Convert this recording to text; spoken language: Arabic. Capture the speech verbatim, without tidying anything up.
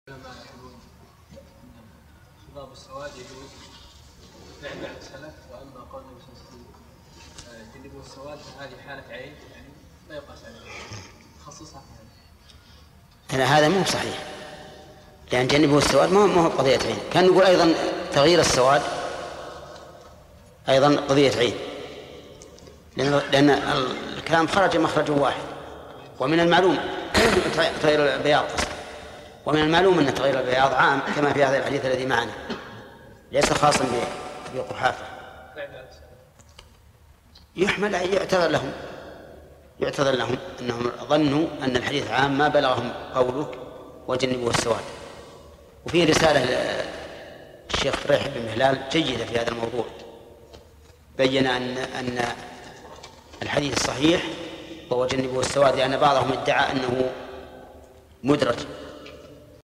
خضاب السواد يجوز فعل بعد السلف، واما قول النبي صلى الله عليه وسلم جنبوا السواد فهذه حالة عين يعني لا يقاس عليها، خصصها في هذا. هذا مو صحيح، لأن جنبوا السواد ما هو قضية عين. كان نقول أيضا تغيير السواد أيضا قضية عين، لأن الكلام خرج مخرجه واحد. ومن المعلوم تغيير البياض، ومن المعلوم أن تغيير البياض عام كما في هذا الحديث الذي معنا، ليس خاصا بقحافة. يحمل يعتذر لهم يعتذر لهم أنهم ظنوا أن الحديث عام ما بلغهم قولك وجنبوا السواد. وفيه رسالة الشيخ ريح بن مهلال جيدة في هذا الموضوع، بين أن أن الحديث صحيح وهو جنبوا السواد، لأن بعضهم ادعى أنه مدرج